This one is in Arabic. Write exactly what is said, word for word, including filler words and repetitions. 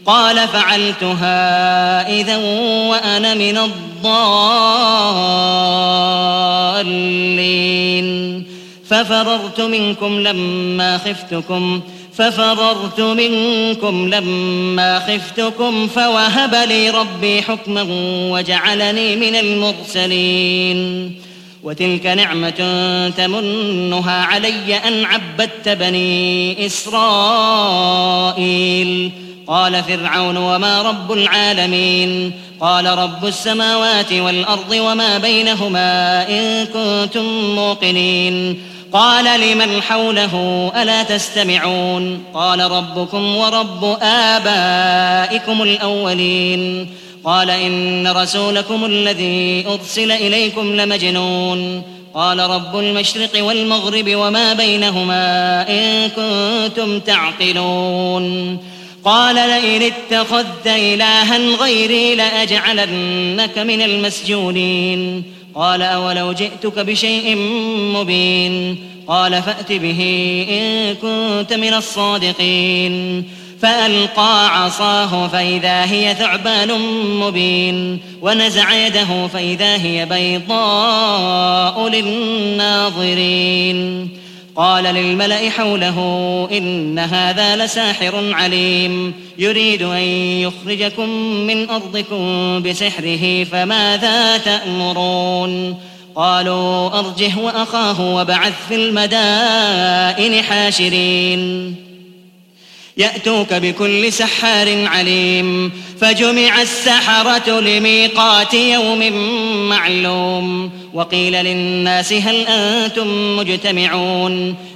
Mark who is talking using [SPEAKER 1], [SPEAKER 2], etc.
[SPEAKER 1] قال فعلتها إذا وأنا من الضالين ففررت منكم لما خفتكم ففررت منكم لما خفتكم فوهب لي ربي حكما وجعلني من المرسلين وتلك نعمة تمنها علي أن عبدت بني إسرائيل قال فرعون وما رب العالمين قال رب السماوات والأرض وما بينهما إن كنتم موقنين قال لمن حوله ألا تستمعون قال ربكم ورب آبائكم الأولين قال إن رسولكم الذي أرسل إليكم لمجنون قال رب المشرق والمغرب وما بينهما إن كنتم تعقلون قال لئن اتخذت إلها غيري لأجعلنك من المسجونين قال أولو جئتك بشيء مبين قال فأت به إن كنت من الصادقين فألقى عصاه فإذا هي ثعبان مبين ونزع يده فإذا هي بيضاء للناظرين قال للملأ حوله إن هذا لساحر عليم يريد أن يخرجكم من أرضكم بسحره فماذا تأمرون قالوا أرجه وأخاه وابعث في المدائن حاشرين يأتوك بكل سحار عليم فجمع السحرة لميقات يوم معلوم وقيل للناس هل أنتم مجتمعون